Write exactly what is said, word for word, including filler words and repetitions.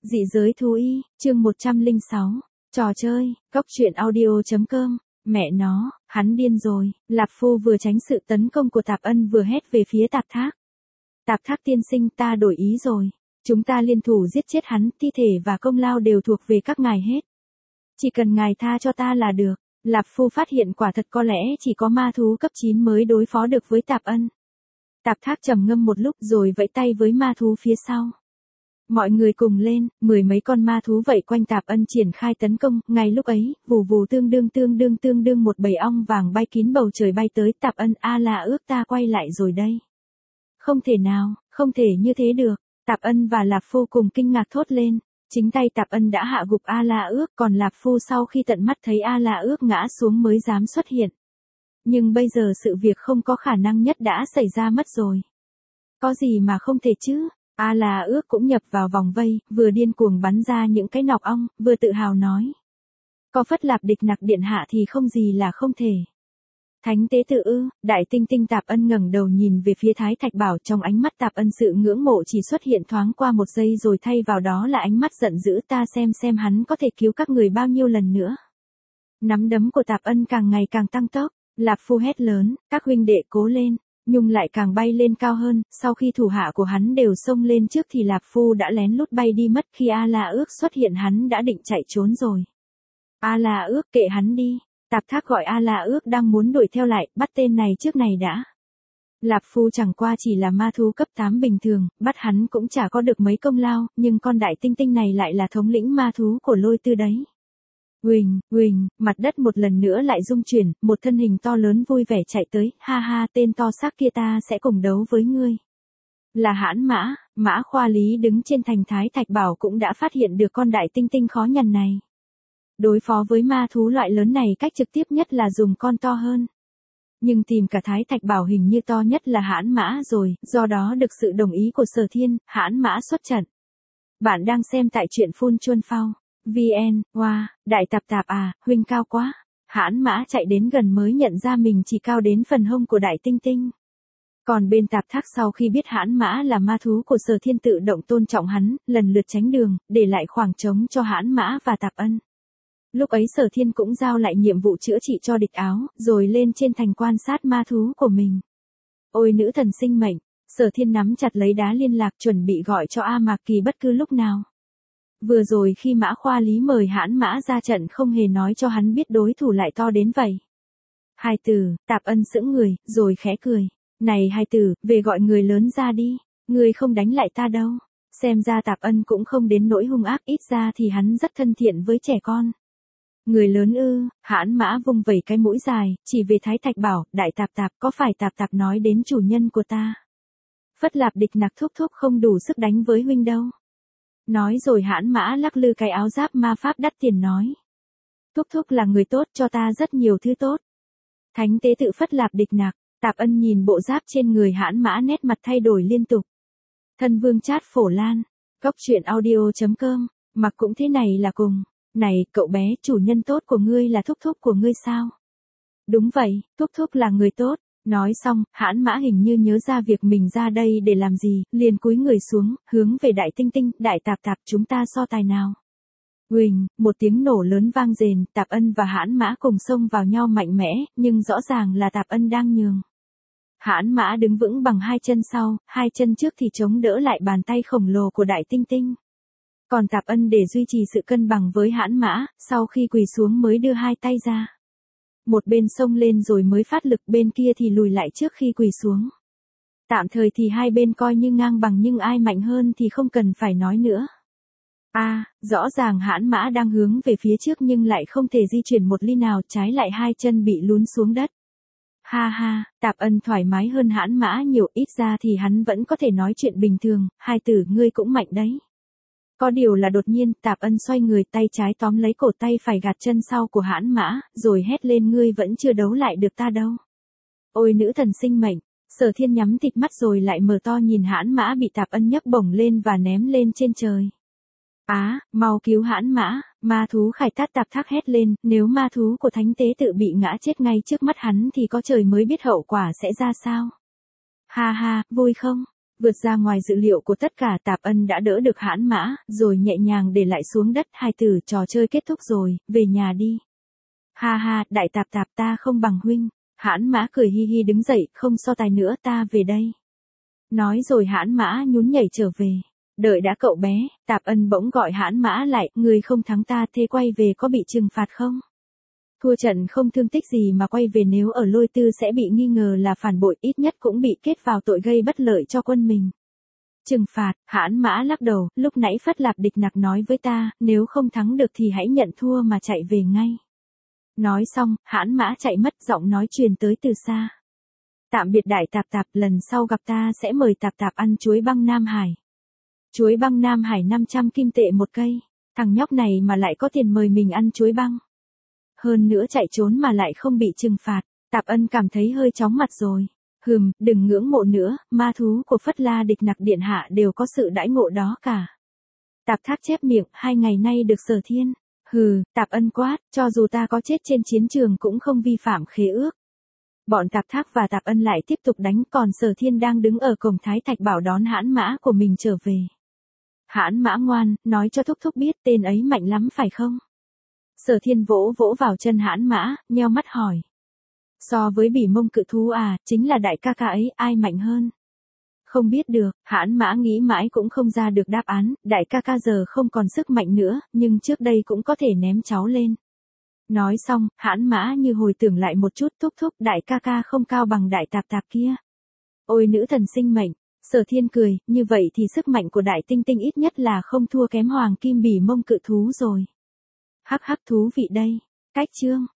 Dị giới thú y, chương một trăm lẻ sáu, trò chơi, cốc truyện audio.com, mẹ nó, hắn điên rồi, Lạp Phu vừa tránh sự tấn công của Tạp Ân vừa hét về phía Tạp Thác. Tạp Thác tiên sinh, ta đổi ý rồi, chúng ta liên thủ giết chết hắn, thi thể và công lao đều thuộc về các ngài hết. Chỉ cần ngài tha cho ta là được. Lạp Phu phát hiện quả thật có lẽ chỉ có ma thú cấp chín mới đối phó được với Tạp Ân. Tạp Thác trầm ngâm một lúc rồi vẫy tay với ma thú phía sau. Mọi người cùng lên, mười mấy con ma thú vây quanh Tạp Ân triển khai tấn công, ngay lúc ấy, vù vù tương đương tương đương tương đương một bầy ong vàng bay kín bầu trời bay tới Tạp Ân, a là ước ta quay lại rồi đây. Không thể nào, không thể như thế được, Tạp Ân và Lạp Phu cùng kinh ngạc thốt lên, chính tay Tạp Ân đã hạ gục A La Ước, còn Lạp Phu sau khi tận mắt thấy A La Ước ngã xuống mới dám xuất hiện. Nhưng bây giờ sự việc không có khả năng nhất đã xảy ra mất rồi. Có gì mà không thể chứ? A La Ước cũng nhập vào vòng vây, vừa điên cuồng bắn ra những cái nọc ong, vừa tự hào nói. Có Phất Lạp Địch Nặc điện hạ thì không gì là không thể. Thánh tế tự ư? Đại tinh tinh Tạp Ân ngẩng đầu nhìn về phía Thái Thạch Bảo, trong ánh mắt Tạp Ân sự ngưỡng mộ chỉ xuất hiện thoáng qua một giây rồi thay vào đó là ánh mắt giận dữ, ta xem xem hắn có thể cứu các người bao nhiêu lần nữa. Nắm đấm của Tạp Ân càng ngày càng tăng tốc, Lạp Phu hét lớn, các huynh đệ cố lên. Nhung lại càng bay lên cao hơn, sau khi thủ hạ của hắn đều xông lên trước thì Lạp Phu đã lén lút bay đi mất, khi A La Ước xuất hiện hắn đã định chạy trốn rồi. A La Ước, kệ hắn đi. Tạp Thác gọi A La Ước đang muốn đuổi theo lại, bắt tên này trước này đã. Lạp Phu chẳng qua chỉ là ma thú cấp tám bình thường, bắt hắn cũng chả có được mấy công lao, nhưng con đại tinh tinh này lại là thống lĩnh ma thú của Lôi Tư đấy. Huỳnh, huỳnh, mặt đất một lần nữa lại rung chuyển, một thân hình to lớn vui vẻ chạy tới, ha ha, tên to xác kia ta sẽ cùng đấu với ngươi. Là Hãn Mã, Mã Khoa Lý đứng trên thành Thái Thạch Bảo cũng đã phát hiện được con đại tinh tinh khó nhằn này. Đối phó với ma thú loại lớn này cách trực tiếp nhất là dùng con to hơn. Nhưng tìm cả Thái Thạch Bảo hình như to nhất là Hãn Mã rồi, do đó được sự đồng ý của Sở Thiên, Hãn Mã xuất trận. Bạn đang xem tại truyện Phun Chuân Phao. vê en, wow, đại Tạp Tạp à, huynh cao quá. Hãn Mã chạy đến gần mới nhận ra mình chỉ cao đến phần hông của đại tinh tinh. Còn bên Tạp Thác sau khi biết Hãn Mã là ma thú của Sở Thiên tự động tôn trọng hắn, lần lượt tránh đường, để lại khoảng trống cho Hãn Mã và Tạp Ân. Lúc ấy Sở Thiên cũng giao lại nhiệm vụ chữa trị cho địch áo, rồi lên trên thành quan sát ma thú của mình. Ôi nữ thần sinh mệnh, Sở Thiên nắm chặt lấy đá liên lạc chuẩn bị gọi cho A Mạc Kỳ bất cứ lúc nào. Vừa rồi khi Mã Khoa Lý mời Hãn Mã ra trận không hề nói cho hắn biết đối thủ lại to đến vậy. Hai từ, Tạp Ân sững người, rồi khẽ cười. Này hai từ, về gọi người lớn ra đi, người không đánh lại ta đâu. Xem ra Tạp Ân cũng không đến nỗi hung ác, ít ra thì hắn rất thân thiện với trẻ con. Người lớn ư? Hãn Mã vung vẩy cái mũi dài, chỉ về Thái Thạch Bảo, đại Tạp Tạp, có phải Tạp Tạp nói đến chủ nhân của ta? Phất Lạp Địch Nặc thúc thúc không đủ sức đánh với huynh đâu. Nói rồi Hãn Mã lắc lư cái áo giáp ma pháp đắt tiền nói. Thúc thúc là người tốt, cho ta rất nhiều thứ tốt. Thánh tế tự Phất Lạp Địch Nặc, Tạp Ân nhìn bộ giáp trên người Hãn Mã nét mặt thay đổi liên tục. Thân vương Trát Phổ Lan, cốc truyện audio.com, mặc cũng thế này là cùng. Này, cậu bé, chủ nhân tốt của ngươi là thúc thúc của ngươi sao? Đúng vậy, thúc thúc là người tốt. Nói xong, Hãn Mã hình như nhớ ra việc mình ra đây để làm gì, liền cúi người xuống, hướng về đại tinh tinh, đại Tạp Tạp, chúng ta so tài nào. Huỳnh, một tiếng nổ lớn vang rền, Tạp Ân và Hãn Mã cùng xông vào nhau mạnh mẽ, nhưng rõ ràng là Tạp Ân đang nhường. Hãn Mã đứng vững bằng hai chân sau, hai chân trước thì chống đỡ lại bàn tay khổng lồ của đại tinh tinh. Còn Tạp Ân để duy trì sự cân bằng với Hãn Mã, sau khi quỳ xuống mới đưa hai tay ra. Một bên xông lên rồi mới phát lực, bên kia thì lùi lại trước khi quỳ xuống. Tạm thời thì hai bên coi như ngang bằng, nhưng ai mạnh hơn thì không cần phải nói nữa. A, à, rõ ràng Hãn Mã đang hướng về phía trước nhưng lại không thể di chuyển một ly nào, trái lại hai chân bị lún xuống đất. Ha ha, Tạp Ân thoải mái hơn Hãn Mã nhiều, ít ra thì hắn vẫn có thể nói chuyện bình thường, hai tử ngươi cũng mạnh đấy. Có điều là đột nhiên, Tạp Ân xoay người, tay trái tóm lấy cổ, tay phải gạt chân sau của Hãn Mã, rồi hét lên, ngươi vẫn chưa đấu lại được ta đâu. Ôi nữ thần sinh mệnh, Sở Thiên nhắm thịt mắt rồi lại mở to nhìn Hãn Mã bị Tạp Ân nhấc bổng lên và ném lên trên trời. Á, à, mau cứu Hãn Mã, ma thú Khải Tát. Tạp Thác hét lên, nếu ma thú của thánh tế tự bị ngã chết ngay trước mắt hắn thì có trời mới biết hậu quả sẽ ra sao. Ha ha, vui không? Vượt ra ngoài dự liệu của tất cả, Tạp Ân đã đỡ được Hãn Mã, rồi nhẹ nhàng để lại xuống đất, hai từ trò chơi kết thúc rồi, về nhà đi. Ha ha, đại Tạp Tạp, ta không bằng huynh. Hãn Mã cười hi hi đứng dậy, không so tài nữa, ta về đây. Nói rồi Hãn Mã nhún nhảy trở về. Đợi đã cậu bé, Tạp Ân bỗng gọi Hãn Mã lại, người không thắng ta, thế quay về có bị trừng phạt không? Thua trận không thương tích gì mà quay về, nếu ở Lôi Tư sẽ bị nghi ngờ là phản bội, ít nhất cũng bị kết vào tội gây bất lợi cho quân mình. Trừng phạt, Hãn Mã lắc đầu, lúc nãy Phất Lạp Địch Nặc nói với ta, nếu không thắng được thì hãy nhận thua mà chạy về ngay. Nói xong, Hãn Mã chạy mất, giọng nói truyền tới từ xa. Tạm biệt đại Tạp Tạp, lần sau gặp ta sẽ mời Tạp Tạp ăn chuối băng Nam Hải. Chuối băng Nam Hải năm trăm kim tệ một cây, thằng nhóc này mà lại có tiền mời mình ăn chuối băng. Hơn nữa chạy trốn mà lại không bị trừng phạt, Tạp Ân cảm thấy hơi chóng mặt rồi. Hừm, đừng ngưỡng mộ nữa, ma thú của Phất La Địch Nặc điện hạ đều có sự đãi ngộ đó cả. Tạp Thác chép miệng, hai ngày nay được Sở Thiên. Hừ, Tạp Ân quát, cho dù ta có chết trên chiến trường cũng không vi phạm khế ước. Bọn Tạp Thác và Tạp Ân lại tiếp tục đánh, còn Sở Thiên đang đứng ở cổng Thái Thạch bảo đón Hãn Mã của mình trở về. Hãn Mã ngoan, nói cho thúc thúc biết tên ấy mạnh lắm phải không? Sở Thiên vỗ vỗ vào chân Hãn Mã, nheo mắt hỏi. So với Bỉ Mông cự thú à, chính là đại ca ca ấy, ai mạnh hơn? Không biết được, Hãn Mã nghĩ mãi cũng không ra được đáp án, đại ca ca giờ không còn sức mạnh nữa, nhưng trước đây cũng có thể ném cháu lên. Nói xong, Hãn Mã như hồi tưởng lại một chút, thúc thúc, đại ca ca không cao bằng đại Tạp Tạp kia. Ôi nữ thần sinh mệnh, Sở Thiên cười, như vậy thì sức mạnh của đại tinh tinh ít nhất là không thua kém hoàng kim Bỉ Mông cự thú rồi. Hắc hắc, thú vị đây. Cách chương